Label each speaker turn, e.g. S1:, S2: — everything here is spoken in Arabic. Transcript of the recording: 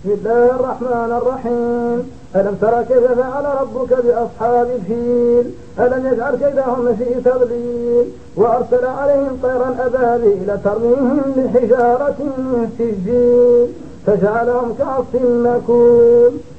S1: بسم الله الرحمن الرحيم. ألم تر كيف فعل ربك بأصحاب الفيل؟ ألم يجعل كيدهم في تضليل وأرسل عليهم طيرا أبابيل ترميهم بحجارة من سجيل فجعلهم كعصف مأكول.